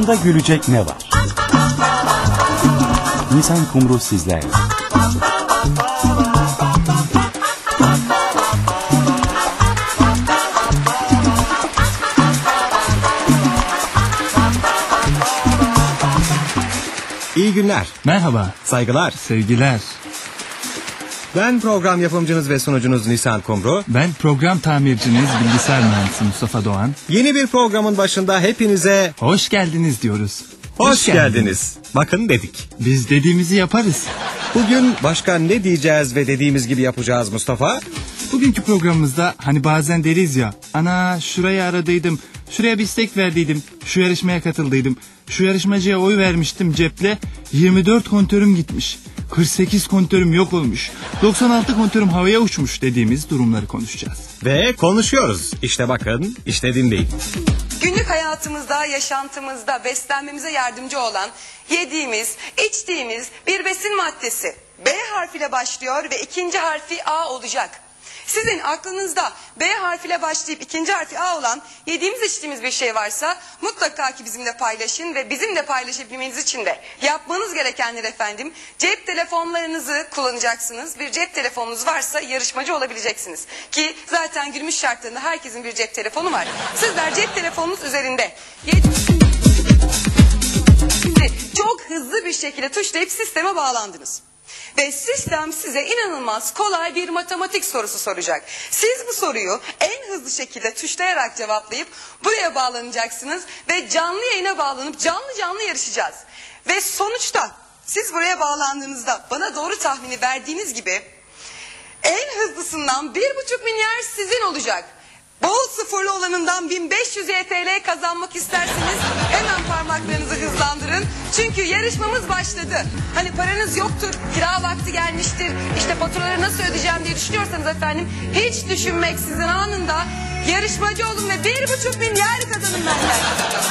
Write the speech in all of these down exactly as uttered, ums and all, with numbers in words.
Karşıda gülecek ne var? Nisan Kumru sizlerle. İyi günler. Merhaba. Saygılar. Sevgiler. Ben program yapımcınız ve sunucunuz Nisan Kumru. Ben program tamirciniz, bilgisayar mühendisi Mustafa Doğan. Yeni bir programın başında hepinize hoş geldiniz diyoruz. Hoş, hoş geldiniz. geldiniz. Bakın dedik. Biz dediğimizi yaparız. Bugün başka ne diyeceğiz ve dediğimiz gibi yapacağız Mustafa? Bugünkü programımızda hani bazen deriz ya, ana şurayı aradıydım, şuraya bir istek verdiydim, şu yarışmaya katıldıydım, şu yarışmacıya oy vermiştim ceple, yirmi dört kontörüm gitmiş, kırk sekiz kontörüm yok olmuş, doksan altı kontörüm havaya uçmuş dediğimiz durumları konuşacağız. Ve konuşuyoruz. İşte bakın, işte dinleyin. Günlük hayatımızda, yaşantımızda beslenmemize yardımcı olan yediğimiz, içtiğimiz bir besin maddesi. B harfiyle başlıyor ve ikinci harfi A olacak. Sizin aklınızda B harfiyle başlayıp ikinci harfi A olan yediğimiz içtiğimiz bir şey varsa mutlaka ki bizimle paylaşın ve bizimle paylaşabilmeniz için de yapmanız gerekenler efendim, cep telefonlarınızı kullanacaksınız. Bir cep telefonunuz varsa yarışmacı olabileceksiniz. Ki zaten günümüz şartlarında herkesin bir cep telefonu var. Sizler cep telefonunuz üzerinde çok hızlı bir şekilde tuşlayıp sisteme bağlandınız. Ve sistem size inanılmaz kolay bir matematik sorusu soracak. Siz bu soruyu en hızlı şekilde tuşlayarak cevaplayıp buraya bağlanacaksınız ve canlı yayına bağlanıp canlı canlı yarışacağız. Ve sonuçta siz buraya bağlandığınızda bana doğru tahmini verdiğiniz gibi en hızlısından bir buçuk milyar sizin olacak. Bol sıfırlı olanından bin beş yüz Y T L kazanmak isterseniz hemen parmaklarınızı hızlandırın. Çünkü yarışmamız başladı. Hani paranız yoktur, kira vakti gelmiştir, işte faturaları nasıl ödeyeceğim diye düşünüyorsanız efendim hiç düşünmeksizin anında yarışmacı olun ve bir buçuk milyar kazanın benden.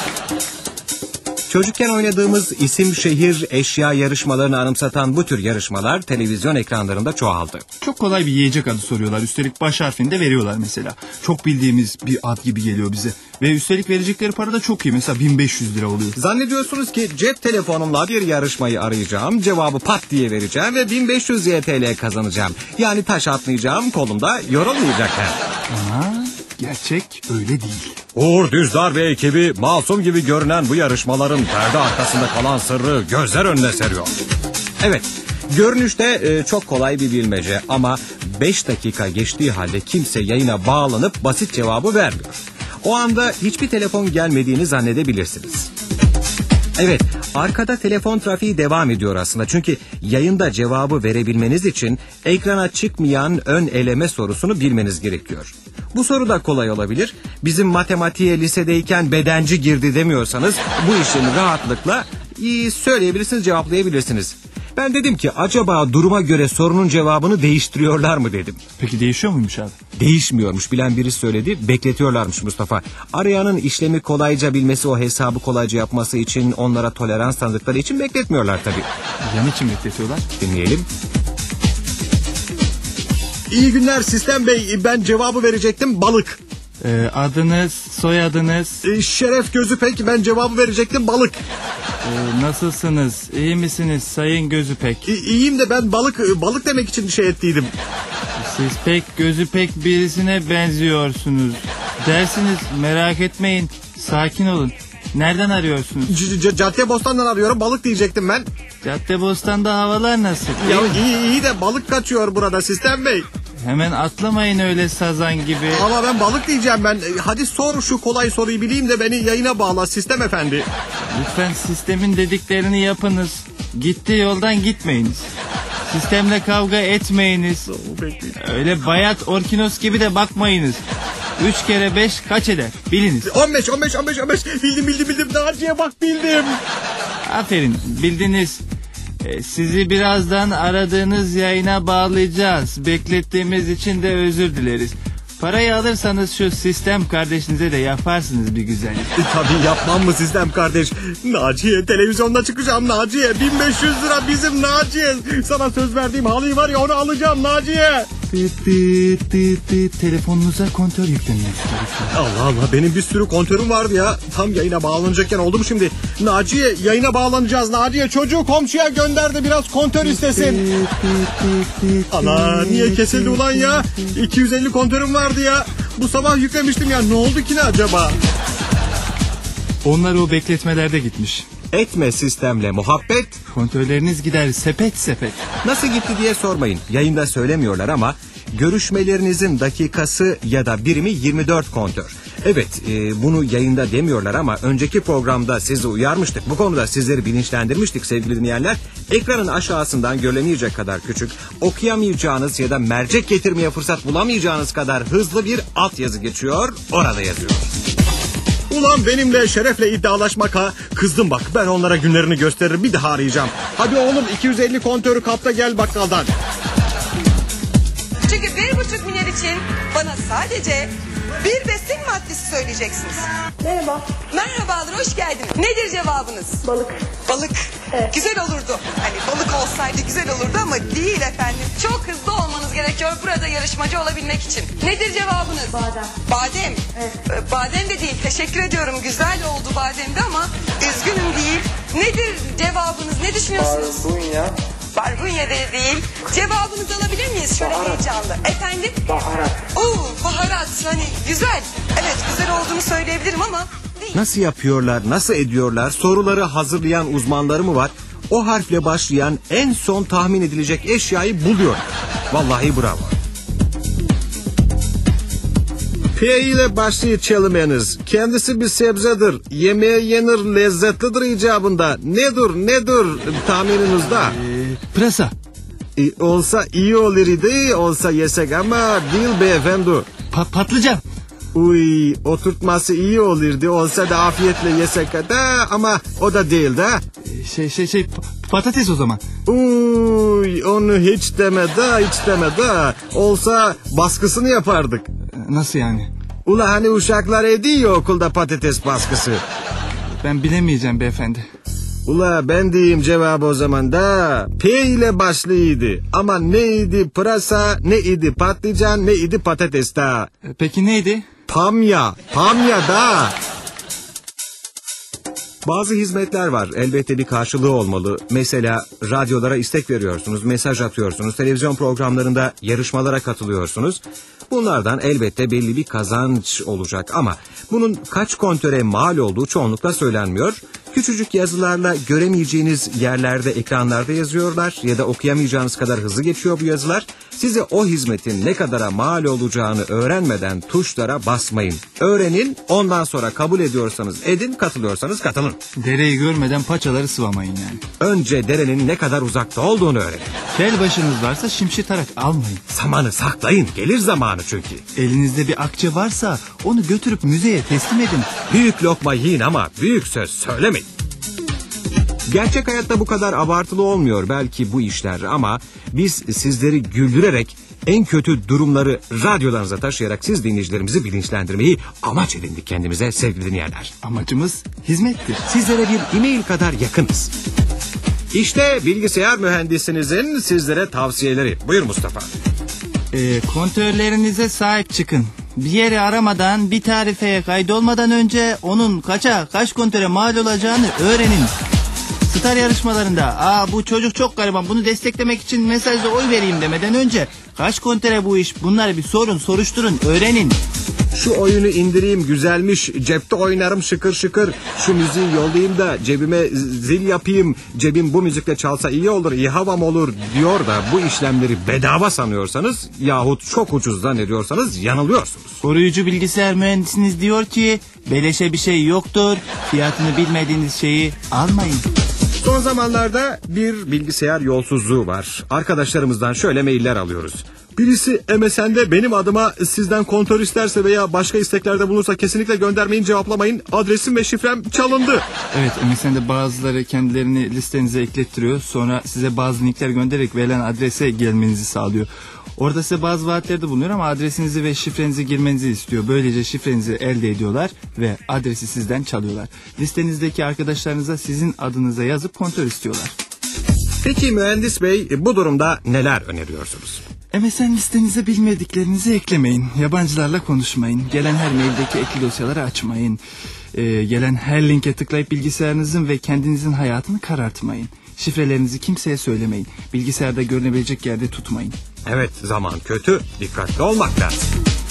Çocukken oynadığımız isim, şehir, eşya yarışmalarını anımsatan bu tür yarışmalar televizyon ekranlarında çoğaldı. Çok kolay bir yiyecek adı soruyorlar. Üstelik baş harfini de veriyorlar mesela. Çok bildiğimiz bir ad gibi geliyor bize. Ve üstelik verecekleri para da çok iyi. Mesela bin beş yüz lira oluyor. Zannediyorsunuz ki cep telefonumla bir yarışmayı arayacağım, cevabı pat diye vereceğim ve bin beş yüz Y T L kazanacağım. Yani taş atmayacağım, kolumda yorulmayacaklar. Ama gerçek öyle değil. Uğur Düzdar ve ekibi masum gibi görünen bu yarışmaların perde arkasında kalan sırrı gözler önüne seriyor. Evet, görünüşte e, çok kolay bir bilmece ama beş dakika geçtiği halde kimse yayına bağlanıp basit cevabı vermiyor. O anda hiçbir telefon gelmediğini zannedebilirsiniz. Evet, arkada telefon trafiği devam ediyor aslında. Çünkü yayında cevabı verebilmeniz için ekrana çıkmayan ön eleme sorusunu bilmeniz gerekiyor. Bu soru da kolay olabilir. Bizim matematiğe lisedeyken bedenci girdi demiyorsanız bu işin rahatlıkla iyi söyleyebilirsiniz, cevaplayabilirsiniz. Ben dedim ki acaba duruma göre sorunun cevabını değiştiriyorlar mı dedim. Peki değişiyor muymuş abi? Değişmiyormuş, bilen biri söyledi, bekletiyorlarmış Mustafa. Arayanın işlemi kolayca bilmesi, o hesabı kolayca yapması için, onlara tolerans tanıdıkları için bekletmiyorlar tabii. Ya niçin bekletiyorlar? Dinleyelim. İyi günler Sistem Bey, ben cevabı verecektim, balık. Ee, adınız, soyadınız? Ee, Şeref Gözüpek, ben cevabı verecektim, balık. Ee, nasılsınız, iyi misiniz Sayın Gözüpek? İ- İyiyim de ben balık balık demek için şey ettiydim. Siz pek Gözüpek birisine benziyorsunuz. Dersiniz, merak etmeyin, sakin olun. Nereden arıyorsunuz? C- C- Caddebostan'dan arıyorum, balık diyecektim ben. Caddebostan'da havalar nasıl? Ya iyi iyi de balık kaçıyor burada Sistem Bey. Hemen atlamayın öyle sazan gibi. Ama ben balık diyeceğim ben. Hadi sor şu kolay soruyu bileyim de beni yayına bağla Sistem Efendi. Lütfen sistemin dediklerini yapınız. Gittiği yoldan gitmeyiniz. Sistemle kavga etmeyiniz. Öyle bayat orkinos gibi de bakmayınız. Üç kere beş kaç eder? Biliniz. On beş, on beş, on beş, on beş. Bildim, bildim, bildim. Naciye bak bildim. Aferin, bildiniz. Ee, sizi birazdan aradığınız yayına bağlayacağız. Beklettiğimiz için de özür dileriz. Parayı alırsanız şu Sistem kardeşinize de yaparsınız bir güzellik. E, tabii yapmam mı Sistem kardeş? Naciye, televizyonda çıkacağım Naciye. bin beş yüz lira bizim Naciye. Sana söz verdiğim halıyı var ya, onu alacağım Naciye. Tıt tıt tıt tıt. Telefonunuza kontör yükleniyor. Allah Allah, benim bir sürü kontörüm vardı ya. Tam yayına bağlanacakken oldu mu şimdi? Naciye, yayına bağlanacağız. Naciye, çocuğu komşuya gönderdi, biraz kontör istesin. Ana, niye kesildi ulan ya? iki yüz elli kontörüm vardı ya. Bu sabah yüklemiştim ya. Ne oldu ki ne acaba? Onlar o bekletmelerde gitmiş. Etme sistemle muhabbet. Kontörleriniz gider sepet sepet. Nasıl gitti diye sormayın. Yayında söylemiyorlar ama görüşmelerinizin dakikası ya da birimi yirmi dört kontör. Evet, e, bunu yayında demiyorlar ama önceki programda sizi uyarmıştık. Bu konuda sizleri bilinçlendirmiştik sevgili dinleyenler. Ekranın aşağısından görülemeyecek kadar küçük, okuyamayacağınız ya da mercek getirmeye fırsat bulamayacağınız kadar hızlı bir altyazı geçiyor. Orada yazıyor. Ulan benimle şerefle iddialaşmak ha. Kızdım bak, ben onlara günlerini gösteririm, bir daha arayacağım. Hadi oğlum, iki yüz elli kontörü kapta, gel bakkaldan. Çünkü bir buçuk milyar için bana sadece bir besin maddesi söyleyeceksiniz. Merhaba. Merhabalar, hoş geldiniz. Nedir cevabınız? Balık. Balık. Evet. Güzel olurdu. Hani balık olsaydı güzel olurdu ama değil efendim. Çok hızlı olmanız gerekiyor burada yarışmacı olabilmek için. Nedir cevabınız? Badem. Badem. Evet. Ee, Badem de değil. Teşekkür ediyorum. Güzel oldu badem de ama üzgünüm değil. Nedir cevabınız? Ne düşünüyorsunuz? Barbunya. Barbunya de değil. Cevabınızı alabilir miyiz? Şöyle Baharat. heyecanlı. Efendim? Baharat. Oo, baharat. Hani güzel. Evet, güzel olduğunu söyleyebilirim ama değil. Nasıl yapıyorlar, nasıl ediyorlar? Soruları hazırlayan uzmanları mı var? O harfle başlayan en son tahmin edilecek eşyayı buluyor. Vallahi bravo. P ile başlayıp kelimeniz. Kendisi bir sebzedir. Yemeğe yenir, lezzetlidir icabında. Nedir, nedir tahmininizde? Ee, pırasa. E, olsa iyi olur idi, olsa yesek ama değil beyefendi. Pa- patlıcan. Uy, oturtması iyi olurdu, olsa da afiyetle yesek de ama o da değil de. Ee, şey şey şey pa- patates o zaman. Uy, onu hiç deme de, hiç deme de. Olsa baskısını yapardık. Ee, nasıl yani? Ula hani uşaklar ediyor okulda patates baskısı. Ben bilemeyeceğim beyefendi. Ula ben diyeyim cevabı o zaman da. P ile başlıydı. Ama neydi pırasa, ne idi patlıcan, ne idi patates da. Ee, peki neydi? Pamya, pamya da. Bazı hizmetler var. Elbette bir karşılığı olmalı. Mesela radyolara istek veriyorsunuz, mesaj atıyorsunuz, televizyon programlarında yarışmalara katılıyorsunuz. Bunlardan elbette belli bir kazanç olacak ama bunun kaç kontöre mal olduğu çoğunlukla söylenmiyor. Küçücük yazılarla göremeyeceğiniz yerlerde, ekranlarda yazıyorlar ya da okuyamayacağınız kadar hızlı geçiyor bu yazılar. Size o hizmetin ne kadara mal olacağını öğrenmeden tuşlara basmayın. Öğrenin, ondan sonra kabul ediyorsanız edin, katılıyorsanız katılın. Dereyi görmeden paçaları sıvamayın yani. Önce derenin ne kadar uzakta olduğunu öğrenin. Kel başınız varsa şimşitarak almayın. Samanı saklayın, gelir zamanı çünkü. Elinizde bir akçe varsa onu götürüp müzeye teslim edin. Büyük lokma yiyin ama büyük söz söylemeyin. Gerçek hayatta bu kadar abartılı olmuyor belki bu işler ama biz sizleri güldürerek en kötü durumları radyolarınıza taşıyarak siz dinleyicilerimizi bilinçlendirmeyi amaç edindik kendimize sevgili dinleyenler. Amacımız hizmettir. Sizlere bir e-mail kadar yakınız. İşte bilgisayar mühendisinizin sizlere tavsiyeleri. Buyur Mustafa. Ee, kontörlerinize sahip çıkın. Bir yeri aramadan, bir tarifeye kaydolmadan önce onun kaça, kaç kontöre mal olacağını öğrenin. Star yarışmalarında, aa bu çocuk çok gariban, bunu desteklemek için mesajla oy vereyim demeden önce kaç kontöre bu iş, bunları bir sorun, soruşturun, öğrenin. Şu oyunu indireyim güzelmiş, cepte oynarım şıkır şıkır, şu müziği yollayayım da cebime zil yapayım, cebim bu müzikle çalsa iyi olur, iyi havam olur diyor da bu işlemleri bedava sanıyorsanız yahut çok ucuz zannediyorsanız yanılıyorsunuz. Koruyucu bilgisayar mühendisiniz diyor ki beleşe bir şey yoktur, fiyatını bilmediğiniz şeyi almayın. Son zamanlarda bir bilgisayar yolsuzluğu var. Arkadaşlarımızdan şöyle mailler alıyoruz. Birisi M S N'de benim adıma sizden kontör isterse veya başka isteklerde bulunursa kesinlikle göndermeyin, cevaplamayın. Adresim ve şifrem çalındı. Evet, M S N'de bazıları kendilerini listenize eklettiriyor. Sonra size bazı linkler göndererek verilen adrese gelmenizi sağlıyor. Orada size bazı vaatlerde bulunuyor ama adresinizi ve şifrenizi girmenizi istiyor. Böylece şifrenizi elde ediyorlar ve adresi sizden çalıyorlar. Listenizdeki arkadaşlarınıza sizin adınıza yazıp kontör istiyorlar. Peki mühendis bey, bu durumda neler öneriyorsunuz? M S N listenize bilmediklerinizi eklemeyin. Yabancılarla konuşmayın. Gelen her maildeki ekli dosyaları açmayın. Ee, gelen her linke tıklayıp bilgisayarınızın ve kendinizin hayatını karartmayın. Şifrelerinizi kimseye söylemeyin. Bilgisayarda görünebilecek yerde tutmayın. Evet, zaman kötü. Dikkatli olmak lazım.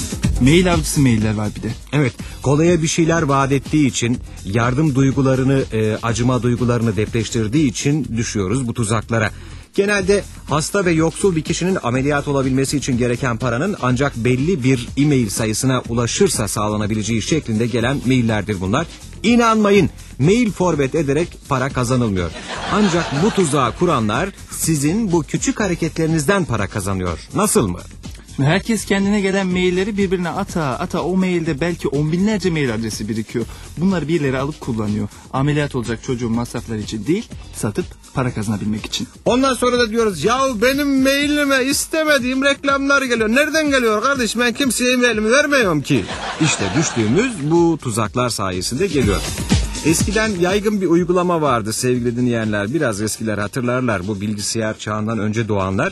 Mail avcısı mailler var bir de. Evet, kolaya bir şeyler vaat ettiği için, yardım duygularını, e, acıma duygularını depreştirdiği için düşüyoruz bu tuzaklara. Genelde hasta ve yoksul bir kişinin ameliyat olabilmesi için gereken paranın ancak belli bir e-mail sayısına ulaşırsa sağlanabileceği şeklinde gelen maillerdir bunlar. İnanmayın, mail forward ederek para kazanılmıyor. Ancak bu tuzağı kuranlar sizin bu küçük hareketlerinizden para kazanıyor. Nasıl mı? Herkes kendine gelen mailleri birbirine ata ata o mailde belki on binlerce mail adresi birikiyor. Bunları birileri alıp kullanıyor. Ameliyat olacak çocuğun masrafları için değil, satıp para kazanabilmek için. Ondan sonra da diyoruz ya benim mailime istemediğim reklamlar geliyor. Nereden geliyor kardeş, ben kimseye mailimi vermiyorum ki. İşte düştüğümüz bu tuzaklar sayesinde geliyor. Eskiden yaygın bir uygulama vardı sevgili dinleyenler. Biraz eskiler hatırlarlar, bu bilgisayar çağından önce doğanlar.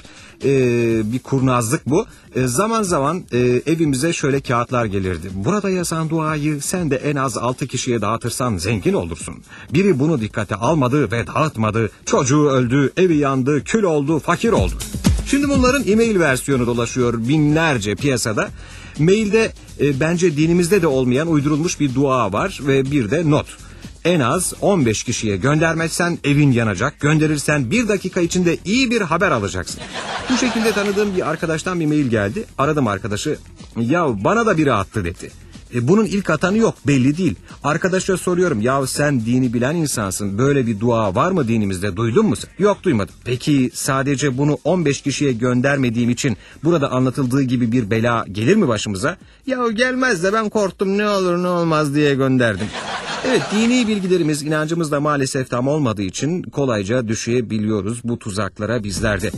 Ee, bir kurnazlık bu. Ee, zaman zaman e, evimize şöyle kağıtlar gelirdi. Burada yazan duayı sen de en az altı kişiye dağıtırsan zengin olursun. Biri bunu dikkate almadı ve dağıtmadı. Çocuğu öldü, evi yandı, kül oldu, fakir oldu. Şimdi bunların e-mail versiyonu dolaşıyor binlerce piyasada. Mailde e, bence dinimizde de olmayan uydurulmuş bir dua var ve bir de not. En az on beş kişiye göndermezsen evin yanacak. Gönderirsen bir dakika içinde iyi bir haber alacaksın. Bu şekilde tanıdığım bir arkadaştan bir mail geldi. Aradım arkadaşı. Ya bana da biri attı dedi. E bunun ilk atanı yok, belli değil. Arkadaşa soruyorum, ya sen dini bilen insansın, böyle bir dua var mı dinimizde, duydun mu sen? Yok, duymadım. Peki sadece bunu on beş kişiye göndermediğim için burada anlatıldığı gibi bir bela gelir mi başımıza? Ya gelmez de ben korktum, ne olur ne olmaz diye gönderdim. Evet, dini bilgilerimiz, inancımız da maalesef tam olmadığı için kolayca düşebiliyoruz bu tuzaklara bizler de.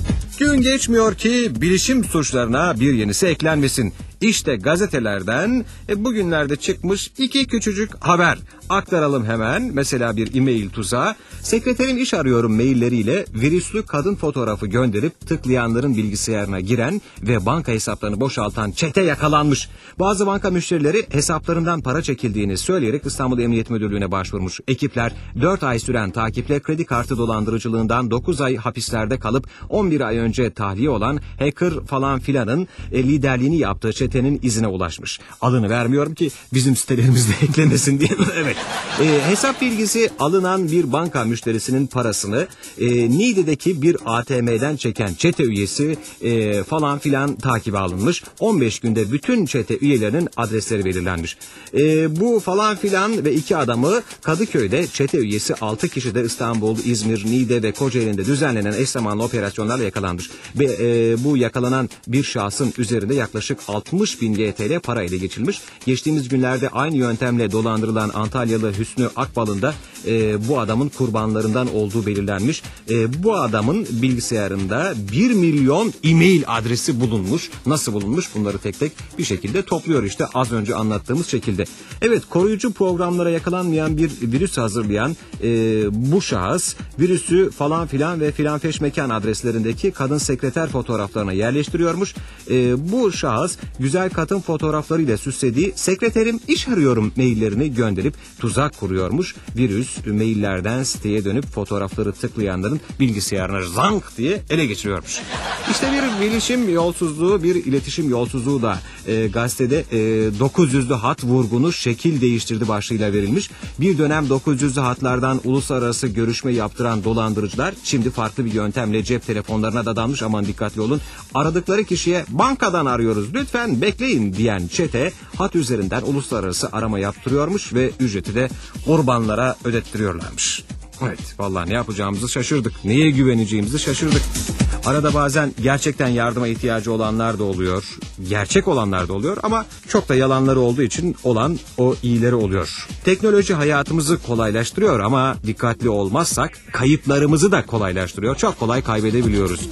Gün geçmiyor ki bilişim suçlarına bir yenisi eklenmesin. İşte gazetelerden e, bugünlerde çıkmış iki küçücük haber. Aktaralım hemen. Mesela bir e-mail tuzağı. Sekreterim iş arıyorum mailleriyle virüslü kadın fotoğrafı gönderip tıklayanların bilgisayarına giren ve banka hesaplarını boşaltan çete yakalanmış. Bazı banka müşterileri hesaplarından para çekildiğini söyleyerek İstanbul Emniyet Müdürlüğü'ne başvurmuş. Ekipler dört ay süren takiple kredi kartı dolandırıcılığından dokuz ay hapislerde kalıp on bir ay önce tahliye olan hacker falan filanın e, liderliğini yaptığı çetenin izine ulaşmış. Adını vermiyorum ki bizim sitelerimizde eklemesin diye. Evet. E, hesap bilgisi alınan bir banka müşterisinin parasını e, Niğde'deki bir A T M'den çeken çete üyesi e, falan filan takibe alınmış. on beş günde bütün çete üyelerinin adresleri belirlenmiş. E, bu falan filan ve iki adamı Kadıköy'de çete üyesi altı kişi de İstanbul, İzmir, Niğde ve Kocaeli'nde düzenlenen eş zamanlı operasyonlarla yakalanmış. Ve e, bu yakalanan bir şahsın üzerinde yaklaşık altmış bin Y T L para ele geçirilmiş. Geçtiğimiz günlerde aynı yöntemle dolandırılan Antalyalı Hüsnü Akbal'ın da e, bu adamın kurbanlarından olduğu belirlenmiş. E, bu adamın bilgisayarında bir milyon e-mail adresi bulunmuş. Nasıl bulunmuş? Bunları tek tek bir şekilde topluyor işte az önce anlattığımız şekilde. Evet, koruyucu programlara yakalanmayan bir virüs hazırlayan e, bu şahıs virüsü falan filan ve filan feş mekan adreslerindeki kadın sekreter fotoğraflarına yerleştiriyormuş. E, bu şahıs güzel kadın fotoğraflarıyla süslediği sekreterim iş arıyorum maillerini gönderip tuzak kuruyormuş. Virüs maillerden siteye dönüp fotoğrafları tıklayanların bilgisayarına zank diye ele geçiriyormuş. İşte bir bilişim yolsuzluğu, bir iletişim yolsuzluğu da e, gazetede e, dokuz yüzlü hat vurgunu şekil değiştirdi başlığıyla verilmiş. Bir dönem dokuz yüzlü hatlardan uluslararası görüşme yaptıran dolandırıcılar şimdi farklı bir yöntemle cep telefonlarına dadanmış. Aman dikkatli olun. Aradıkları kişiye bankadan arıyoruz lütfen bekleyin diyen çete hat üzerinden uluslararası arama yaptırıyormuş ve ücreti de kurbanlara ödettiriyorlarmış. Evet, vallahi ne yapacağımızı şaşırdık. Neye güveneceğimizi şaşırdık. Arada bazen gerçekten yardıma ihtiyacı olanlar da oluyor. Gerçek olanlar da oluyor ama çok da yalanları olduğu için olan o iyileri oluyor. Teknoloji hayatımızı kolaylaştırıyor ama dikkatli olmazsak kayıplarımızı da kolaylaştırıyor. Çok kolay kaybedebiliyoruz.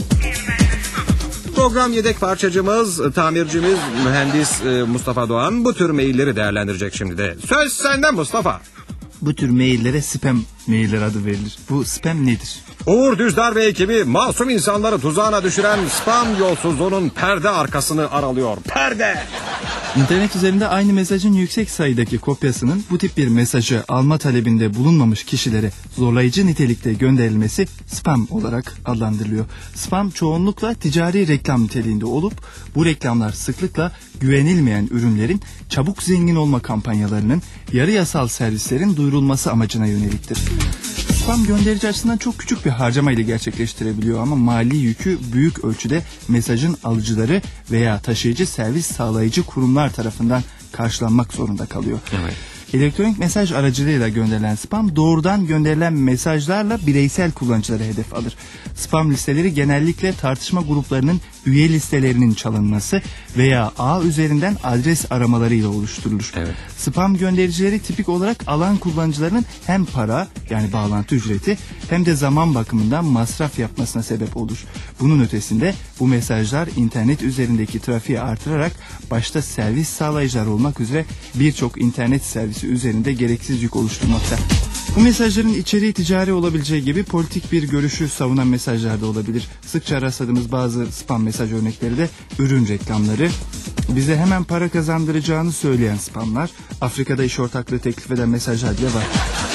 Program yedek parçacımız, tamircimiz, mühendis Mustafa Doğan bu tür mailleri değerlendirecek şimdi de. Söz senden Mustafa. Bu tür maillere spam mailler adı verilir. Bu spam nedir? Uğur Düzdar ve ekibi masum insanları tuzağına düşüren spam yolsuzluğunun perde arkasını aralıyor. Perde! İnternet üzerinde aynı mesajın yüksek sayıdaki kopyasının bu tip bir mesajı alma talebinde bulunmamış kişilere zorlayıcı nitelikte gönderilmesi spam olarak adlandırılıyor. Spam çoğunlukla ticari reklam niteliğinde olup bu reklamlar sıklıkla güvenilmeyen ürünlerin çabuk zengin olma kampanyalarının, yarı yasal servislerin duyurulması amacına yöneliktir. Spam gönderici açısından çok küçük bir harcama ile gerçekleştirebiliyor ama mali yükü büyük ölçüde mesajın alıcıları veya taşıyıcı servis sağlayıcı kurumlar tarafından karşılanmak zorunda kalıyor. Evet. Elektronik mesaj aracılığıyla gönderilen spam doğrudan gönderilen mesajlarla bireysel kullanıcıları hedef alır. Spam listeleri genellikle tartışma gruplarının üye listelerinin çalınması veya ağ üzerinden adres aramalarıyla oluşturulur. Evet. Spam göndericileri tipik olarak alan kullanıcılarının hem para yani bağlantı ücreti hem de zaman bakımından masraf yapmasına sebep olur. Bunun ötesinde bu mesajlar internet üzerindeki trafiği artırarak başta servis sağlayıcılar olmak üzere birçok internet servisi üzerinde gereksiz yük oluşturmakta. Bu mesajların içeriği ticari olabileceği gibi politik bir görüşü savunan mesajlar da olabilir. Sıkça rastladığımız bazı spam mesaj örnekleri de ürün reklamları, bize hemen para kazandıracağını söyleyen spamlar, Afrika'da iş ortaklığı teklif eden mesajlar bile var.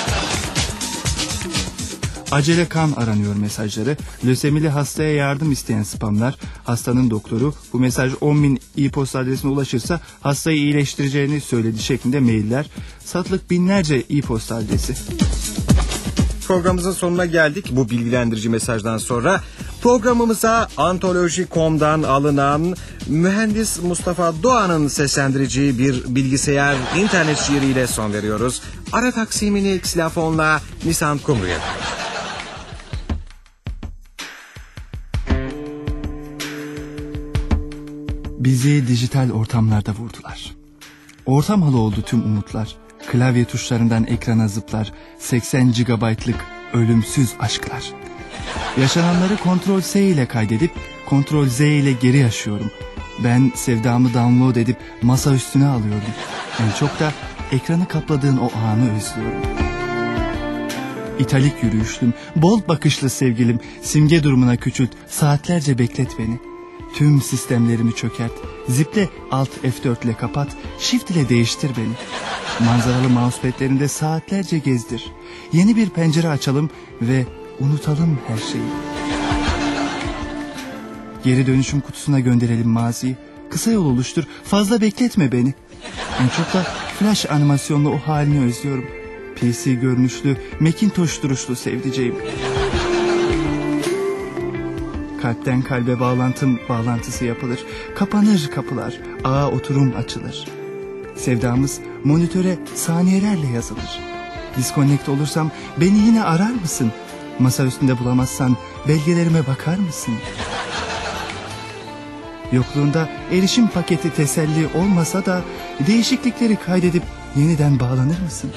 Acele kan aranıyor mesajları, lösemili hastaya yardım isteyen spamlar, hastanın doktoru bu mesaj on bin e-posta adresine ulaşırsa hastayı iyileştireceğini söyledi şeklinde mailler, satılık binlerce e-posta adresi. Programımızın sonuna geldik bu bilgilendirici mesajdan sonra. Programımıza antoloji nokta com'dan alınan mühendis Mustafa Doğan'ın seslendireceği bir bilgisayar internet şiiriyle son veriyoruz. Ara taksimini ksilofonla Nisan Kumru'ya. Bizi dijital ortamlarda vurdular. Ortam halı oldu tüm umutlar. Klavye tuşlarından ekrana zıplar. seksen gigabaytlık ölümsüz aşklar. Yaşananları kontrol S ile kaydedip kontrol Z ile geri yaşıyorum. Ben sevdamı download edip masa üstüne alıyorum. En çok da ekranı kapladığın o anı özlüyorum. İtalik yürüyüşlüm, bol bakışlı sevgilim, simge durumuna küçült, saatlerce beklet beni. Tüm sistemlerimi çökert, ziple alt F dört ile kapat, shift ile değiştir beni. Manzaralı mousepad'lerinde saatlerce gezdir. Yeni bir pencere açalım ve unutalım her şeyi. Geri dönüşüm kutusuna gönderelim maziyi. Kısa yol oluştur, fazla bekletme beni. En çok da flash animasyonlu o halini özlüyorum. P C görünüşlü, Macintosh duruşlu sevdiceğim. Kalpten kalbe bağlantım bağlantısı yapılır. Kapanır kapılar, ağa oturum açılır. Sevdamız monitöre saniyelerle yazılır. Disconnect olursam beni yine arar mısın? Masa üstünde bulamazsan belgelerime bakar mısın? Yokluğunda erişim paketi teselli olmasa da değişiklikleri kaydedip yeniden bağlanır mısın?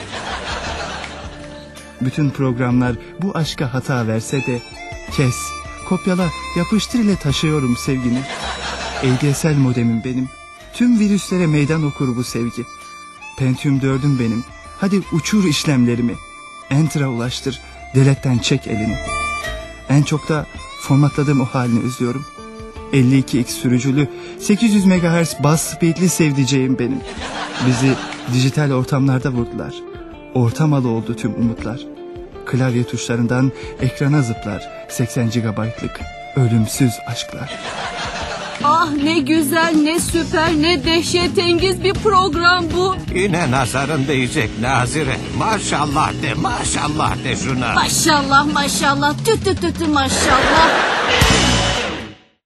Bütün programlar bu aşka hata verse de kes, kopyala, yapıştır ile taşıyorum sevgini. A D S L modemim benim. Tüm virüslere meydan okur bu sevgi. Pentium dördüm benim. Hadi uçur işlemlerimi. Enter'a ulaştır, delete'den çek elini. En çok da formatladığım o halini özlüyorum. elli iki X sürücülü, sekiz yüz megahertz bas speedli sevdiceğim benim. Bizi dijital ortamlarda vurdular. Ortam halı oldu tüm umutlar. Klavye tuşlarından ekrana zıplar seksen gigabaytlık ölümsüz aşklar. Ah ne güzel, ne süper, ne dehşetengiz bir program bu. Yine nazarın değecek Nazire. Maşallah de, maşallah de şuna. Maşallah maşallah, tü tü tü tü maşallah.